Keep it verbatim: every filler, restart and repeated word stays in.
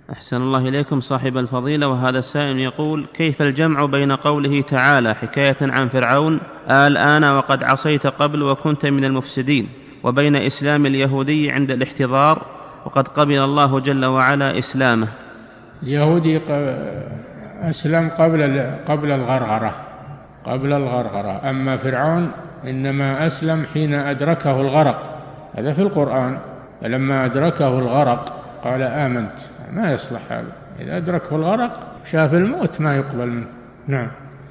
أحسن الله إليكم صاحب الفضيلة. وهذا السائل يقول: كيف الجمع بين قوله تعالى حكاية عن فرعون الآن وقد عصيت قبل وكنت من المفسدين، وبين إسلام اليهودي عند الاحتضار وقد قبل الله جل وعلا إسلامه؟ اليهودي أسلم قبل قبل الغرغرة قبل الغرغرة أما فرعون إنما أسلم حين أدركه الغرق، هذا في القرآن. فلما أدركه الغرق قال آمنت. ما يصلح هذا، إذا أدركه الغرق شاف الموت ما يقبل منه. نعم.